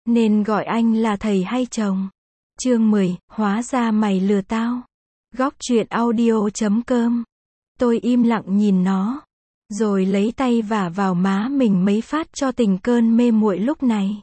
Nên gọi anh là thầy hay chồng. Chương 10, hóa ra mày lừa tao. Góc truyện audio.com. Tôi im lặng nhìn nó, rồi lấy tay vả vào má mình mấy phát cho tỉnh cơn mê muội lúc này.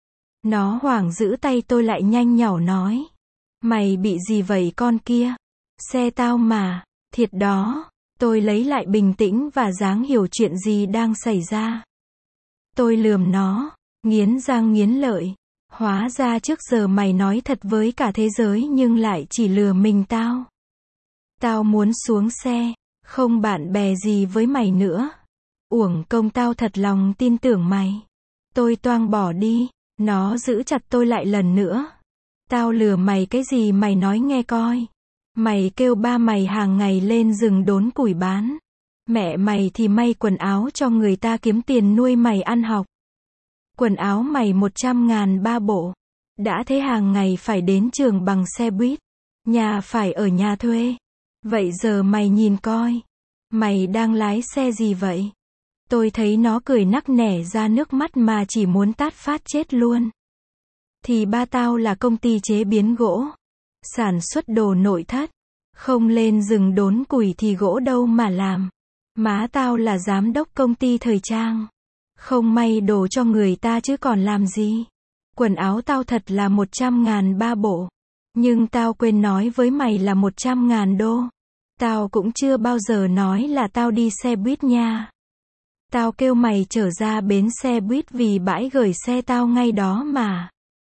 Nó hoảng giữ tay tôi lại, nhanh nhỏ nói. Mày bị gì vậy con kia? Xe tao mà. Thiệt đó. Tôi lấy lại bình tĩnh và dáng hiểu chuyện gì đang xảy ra. Tôi lườm nó, nghiến răng nghiến lợi. Hóa ra trước giờ mày nói thật với cả thế giới nhưng lại chỉ lừa mình tao. Tao muốn xuống xe, không bạn bè gì với mày nữa. Uổng công tao thật lòng tin tưởng mày. Tôi toang bỏ đi, nó giữ chặt tôi lại lần nữa. Tao lừa mày cái gì mày nói nghe coi. Mày kêu ba mày hàng ngày lên rừng đốn củi bán. Mẹ mày thì may quần áo cho người ta kiếm tiền nuôi mày ăn học. Quần áo mày 100.000 3 bộ. Đã thế hàng ngày phải đến trường bằng xe buýt. Nhà phải ở nhà thuê. Vậy giờ mày nhìn coi. Mày đang lái xe gì vậy? Tôi thấy nó cười nắc nẻ ra nước mắt mà chỉ muốn tát phát chết luôn. Thì ba tao là công ty chế biến gỗ. Sản xuất đồ nội thất. Không lên rừng đốn củi thì gỗ đâu mà làm. Má tao là giám đốc công ty thời trang. Không may đồ cho người ta chứ còn làm gì. Quần áo tao thật là 100.000 3 bộ. Nhưng tao quên nói với mày là 100.000 đô. Tao cũng chưa bao giờ nói là tao đi xe buýt nha. Tao kêu mày trở ra bến xe buýt vì bãi gửi xe tao ngay đó mà.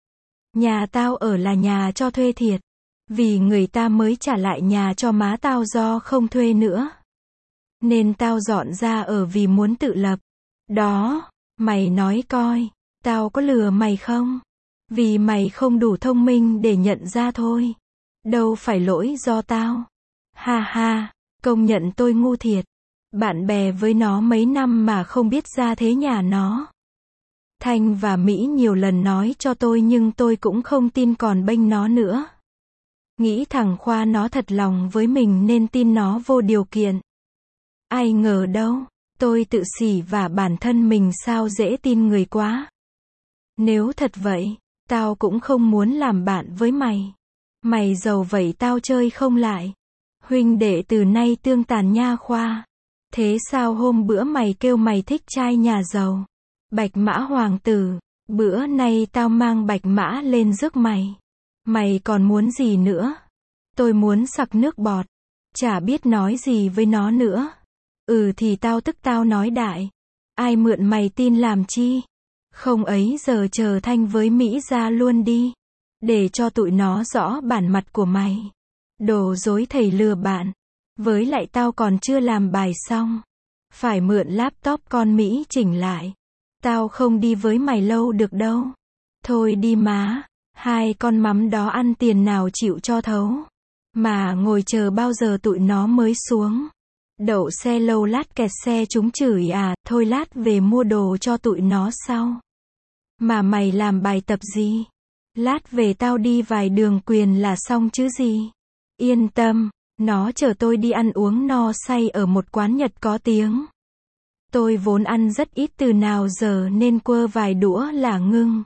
Nhà tao ở là nhà cho thuê thiệt. Vì người ta mới trả lại nhà cho má tao do không thuê nữa. Nên tao dọn ra ở vì muốn tự lập. Đó, mày nói coi, tao có lừa mày không? Vì mày không đủ thông minh để nhận ra thôi. Đâu phải lỗi do tao. Ha ha, công nhận tôi ngu thiệt. Bạn bè với nó mấy năm mà không biết ra thế nhà nó. Thanh và Mỹ nhiều lần nói cho tôi nhưng tôi cũng không tin còn bênh nó nữa. Nghĩ thằng Khoa nó thật lòng với mình nên tin nó vô điều kiện. Ai ngờ đâu, tôi tự xỉ vả bản thân mình sao dễ tin người quá. Nếu thật vậy, tao cũng không muốn làm bạn với mày. Mày giàu vậy tao chơi không lại. Huynh đệ từ nay tương tàn nha Khoa. Thế sao hôm bữa mày kêu mày thích trai nhà giàu? Bạch mã hoàng tử, bữa nay tao mang bạch mã lên rước mày. Mày còn muốn gì nữa? Tôi muốn sặc nước bọt. Chả biết nói gì với nó nữa. Thì tao tức tao nói đại. Ai mượn mày tin làm chi? Không ấy giờ chờ Thanh với Mỹ ra luôn đi. Để cho tụi nó rõ bản mặt của mày. Đồ dối thầy lừa bạn. Với lại tao còn chưa làm bài xong. Phải mượn laptop con Mỹ chỉnh lại. Tao không đi với mày lâu được đâu. Thôi đi má. Hai con mắm đó ăn tiền nào chịu cho thấu. Mà ngồi chờ bao giờ tụi nó mới xuống. Đậu xe lâu lát kẹt xe chúng chửi à, thôi lát về mua đồ cho tụi nó sau. Mà mày làm bài tập gì? Lát về tao đi vài đường quyền là xong chứ gì. Yên tâm, nó chở tôi đi ăn uống no say ở một quán Nhật có tiếng. Tôi vốn ăn rất ít từ nào giờ nên quơ vài đũa là ngưng.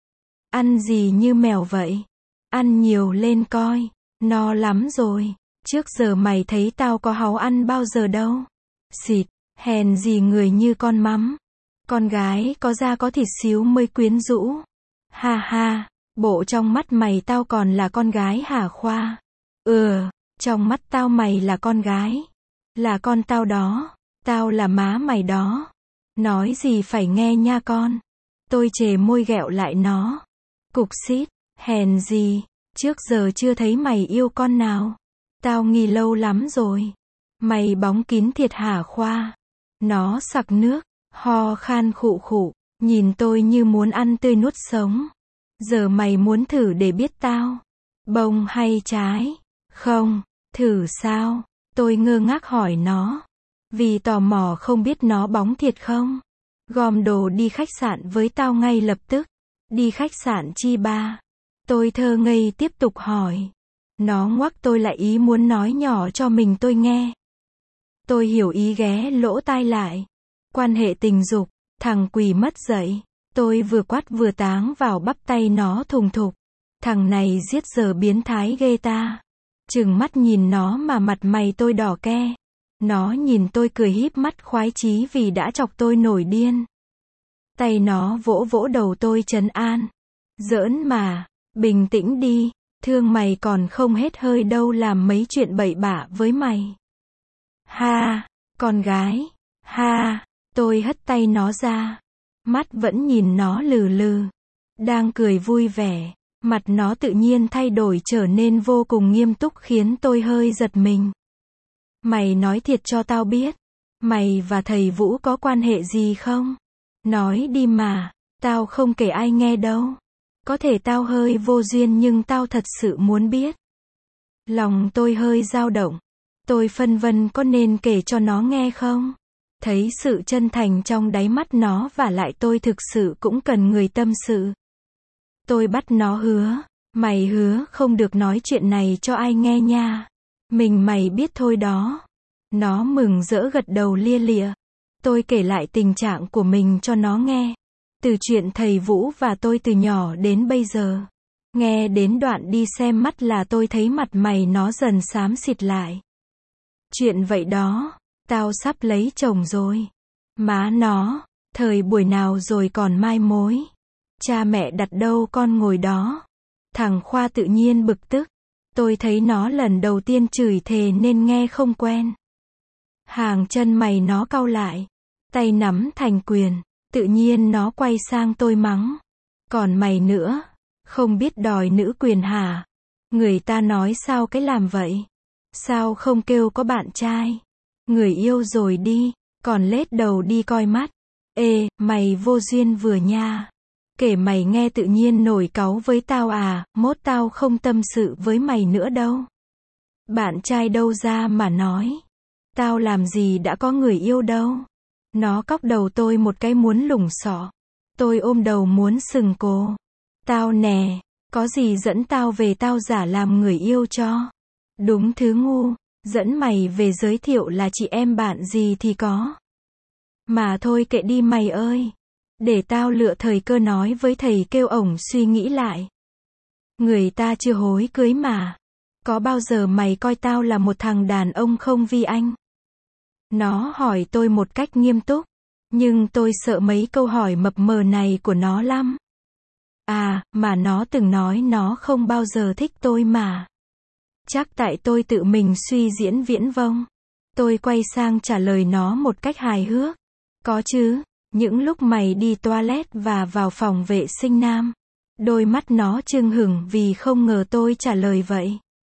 Ăn gì như mèo vậy? Ăn nhiều lên coi, no lắm rồi. Trước giờ mày thấy tao có háu ăn bao giờ đâu. Xịt, hèn gì người như con mắm. Con gái có da có thịt xíu mới quyến rũ. Ha ha, bộ trong mắt mày tao còn là con gái hả Khoa? Trong mắt tao mày là con gái. Là con tao đó. Tao là má mày đó. Nói gì phải nghe nha con. Tôi chề môi ghẹo lại nó. Cục xít, hèn gì, trước giờ chưa thấy mày yêu con nào. Tao nghi lâu lắm rồi. Mày bóng kín thiệt hả Khoa? Nó sặc nước, ho khan khụ khụ, nhìn tôi như muốn ăn tươi nuốt sống. Giờ mày muốn thử để biết tao bông hay trái? Không, thử sao? Tôi ngơ ngác hỏi nó. Vì tò mò không biết nó bóng thiệt không? Gom đồ đi khách sạn với tao ngay lập tức. Đi khách sạn chi ba? Tôi thơ ngây tiếp tục hỏi. Nó ngoắc tôi lại ý muốn nói nhỏ cho mình tôi nghe. Tôi hiểu ý ghé lỗ tai lại. Quan hệ tình dục, thằng quỷ mất dạy. Tôi vừa quát vừa táng vào bắp tay nó thùng thục. Thằng này giết giờ biến thái ghê ta. Trừng mắt nhìn nó mà mặt mày tôi đỏ ke. Nó nhìn tôi cười híp mắt khoái chí vì đã chọc tôi nổi điên. Tay nó vỗ vỗ đầu tôi trấn an. Giỡn mà, bình tĩnh đi, thương mày còn không hết hơi đâu làm mấy chuyện bậy bạ với mày. Ha, con gái, ha, tôi hất tay nó ra. Mắt vẫn nhìn nó lừ lừ. Đang cười vui vẻ, mặt nó tự nhiên thay đổi trở nên vô cùng nghiêm túc khiến tôi hơi giật mình. Mày nói thiệt cho tao biết, mày và thầy Vũ có quan hệ gì không? Nói đi mà, tao không kể ai nghe đâu. Có thể tao hơi vô duyên nhưng tao thật sự muốn biết. Lòng tôi hơi dao động. Tôi phân vân có nên kể cho nó nghe không? Thấy sự chân thành trong đáy mắt nó và lại tôi thực sự cũng cần người tâm sự. Tôi bắt nó hứa. Mày hứa không được nói chuyện này cho ai nghe nha. Mình mày biết thôi đó. Nó mừng rỡ gật đầu lia lịa. Tôi kể lại tình trạng của mình cho nó nghe. Từ chuyện thầy Vũ và tôi từ nhỏ đến bây giờ. Nghe đến đoạn đi xem mắt là tôi thấy mặt mày nó dần xám xịt lại. Chuyện vậy đó, tao sắp lấy chồng rồi. Má nó, thời buổi nào rồi còn mai mối. Cha mẹ đặt đâu con ngồi đó. Thằng Khoa tự nhiên bực tức. Tôi thấy nó lần đầu tiên chửi thề nên nghe không quen. Hàng chân mày nó cau lại. Tay nắm thành quyền. Tự nhiên nó quay sang tôi mắng. Còn mày nữa, không biết đòi nữ quyền hả? Người ta nói sao cái làm vậy? Sao không kêu có bạn trai? Người yêu rồi đi, còn lết đầu đi coi mắt. Ê, mày vô duyên vừa nha. Kể mày nghe tự nhiên nổi cáu với tao à, mốt tao không tâm sự với mày nữa đâu. Bạn trai đâu ra mà nói. Tao làm gì đã có người yêu đâu. Nó cóc đầu tôi một cái muốn lủng xọ. Tôi ôm đầu muốn sừng cổ. Tao nè, có gì dẫn tao về tao giả làm người yêu cho. Đúng thứ ngu, dẫn mày về giới thiệu là chị em bạn gì thì có. Mà thôi kệ đi mày ơi. Để tao lựa thời cơ nói với thầy kêu ổng suy nghĩ lại. Người ta chưa hối cưới mà. Có bao giờ mày coi tao là một thằng đàn ông không Vi Anh? Nó hỏi tôi một cách nghiêm túc. Nhưng tôi sợ mấy câu hỏi mập mờ này của nó lắm. À, mà nó từng nói nó không bao giờ thích tôi mà. Chắc tại tôi tự mình suy diễn viễn vông. Tôi quay sang trả lời nó một cách hài hước. Có chứ, những lúc mày đi toilet và vào phòng vệ sinh nam. Đôi mắt nó trừng hửng vì không ngờ tôi trả lời vậy.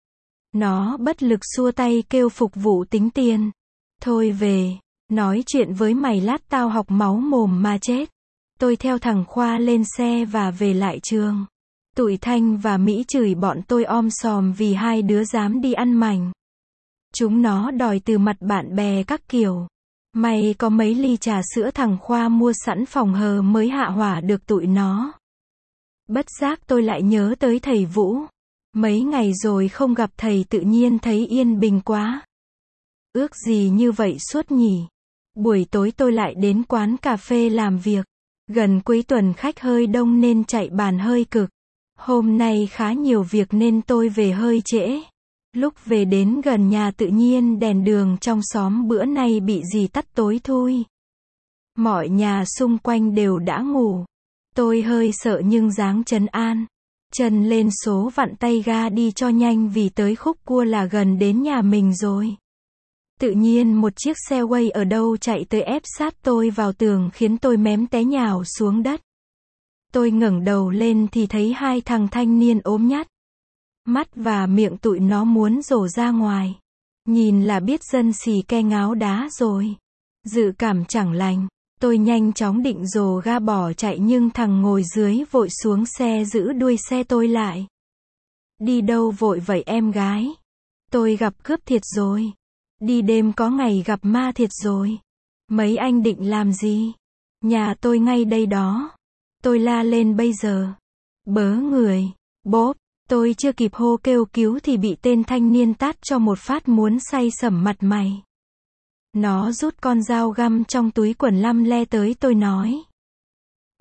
Nó bất lực xua tay kêu phục vụ tính tiền. Thôi về, nói chuyện với mày lát tao học máu mồm mà chết. Tôi theo thằng Khoa lên xe và về lại trường. Tụi Thanh và Mỹ chửi bọn tôi om sòm vì hai đứa dám đi ăn mảnh. Chúng nó đòi từ mặt bạn bè các kiểu. May có mấy ly trà sữa thằng Khoa mua sẵn phòng hờ mới hạ hỏa được tụi nó. Bất giác tôi lại nhớ tới thầy Vũ. Mấy ngày rồi không gặp thầy tự nhiên thấy yên bình quá. Ước gì như vậy suốt nhỉ. Buổi tối tôi lại đến quán cà phê làm việc. Gần cuối tuần khách hơi đông nên chạy bàn hơi cực. Hôm nay khá nhiều việc nên tôi về hơi trễ. Lúc về đến gần nhà tự nhiên đèn đường trong xóm bữa nay bị gì tắt tối thui. Mọi nhà xung quanh đều đã ngủ. Tôi hơi sợ nhưng dáng trấn an. Chân lên số vặn tay ga đi cho nhanh vì tới khúc cua là gần đến nhà mình rồi. Tự nhiên một chiếc xe quay ở đâu chạy tới ép sát tôi vào tường khiến tôi mém té nhào xuống đất. Tôi ngẩng đầu lên thì thấy hai thằng thanh niên ốm nhắt. Mắt và miệng tụi nó muốn rổ ra ngoài. Nhìn là biết dân xì ke ngáo đá rồi. Dự cảm chẳng lành. Tôi nhanh chóng định rồ ga bỏ chạy nhưng thằng ngồi dưới vội xuống xe giữ đuôi xe tôi lại. Đi đâu vội vậy em gái? Tôi gặp cướp thiệt rồi. Đi đêm có ngày gặp ma thiệt rồi. Mấy anh định làm gì? Nhà tôi ngay đây đó. Tôi la lên bây giờ. Bớ người. Bốp. Tôi chưa kịp hô kêu cứu thì bị tên thanh niên tát cho một phát muốn say sẩm mặt mày. Nó rút con dao găm trong túi quần lăm le tới tôi nói.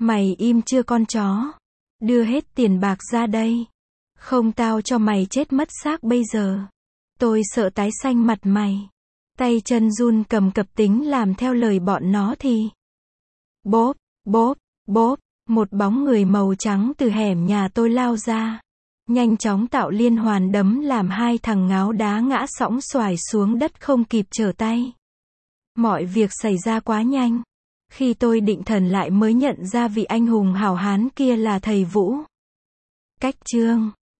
Mày im chưa con chó. Đưa hết tiền bạc ra đây. Không tao cho mày chết mất xác bây giờ. Tôi sợ tái xanh mặt mày. Tay chân run cầm cập tính làm theo lời bọn nó thì. Bốp, bốp, bốp, một bóng người màu trắng từ hẻm nhà tôi lao ra. Nhanh chóng tạo liên hoàn đấm làm hai thằng ngáo đá ngã sõng xoài xuống đất không kịp trở tay. Mọi việc xảy ra quá nhanh. Khi tôi định thần lại mới nhận ra vị anh hùng hảo hán kia là thầy Vũ. Cách chương